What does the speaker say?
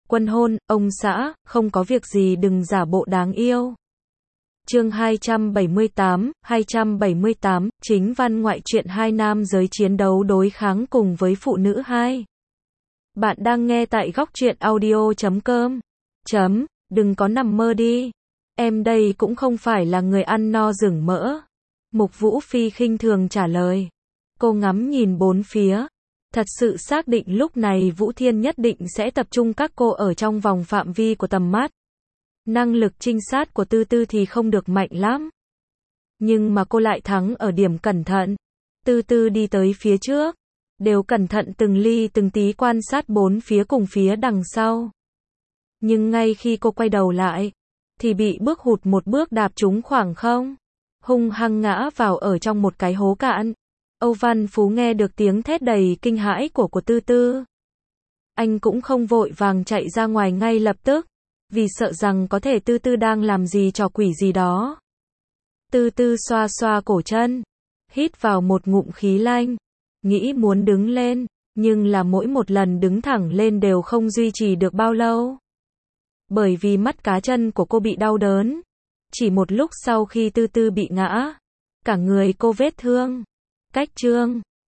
Quân hôn, ông xã, không có việc gì đừng giả bộ đáng yêu. Chương 278, chính văn ngoại truyện hai nam giới chiến đấu đối kháng cùng với phụ nữ 2. Bạn đang nghe tại góc truyện audio.com. Đừng có nằm mơ đi. Em đây cũng không phải là người ăn no rừng mỡ. Mục Vũ Phi khinh thường trả lời. Cô ngắm nhìn bốn phía. Thật sự xác định lúc này Vũ Thiên nhất định sẽ tập trung các cô ở trong vòng phạm vi của tầm mắt. Năng lực trinh sát của Tư Tư thì không được mạnh lắm. Nhưng mà cô lại thắng ở điểm cẩn thận. Tư Tư đi tới phía trước. Đều cẩn thận từng ly từng tí quan sát bốn phía cùng phía đằng sau. Nhưng ngay khi cô quay đầu lại, thì bị bước hụt một bước đạp trúng khoảng không. Hung hăng ngã vào ở trong một cái hố cạn. Âu Văn Phú nghe được tiếng thét đầy kinh hãi của Tư Tư. Anh cũng không vội vàng chạy ra ngoài ngay lập tức, vì sợ rằng có thể Tư Tư đang làm gì trò quỷ gì đó. Tư Tư xoa xoa cổ chân, hít vào một ngụm khí lạnh, nghĩ muốn đứng lên, nhưng là mỗi một lần đứng thẳng lên đều không duy trì được bao lâu. Bởi vì mắt cá chân của cô bị đau đớn. Chỉ một lúc sau khi Tư Tư bị ngã, cả người cô vết thương, cách trương,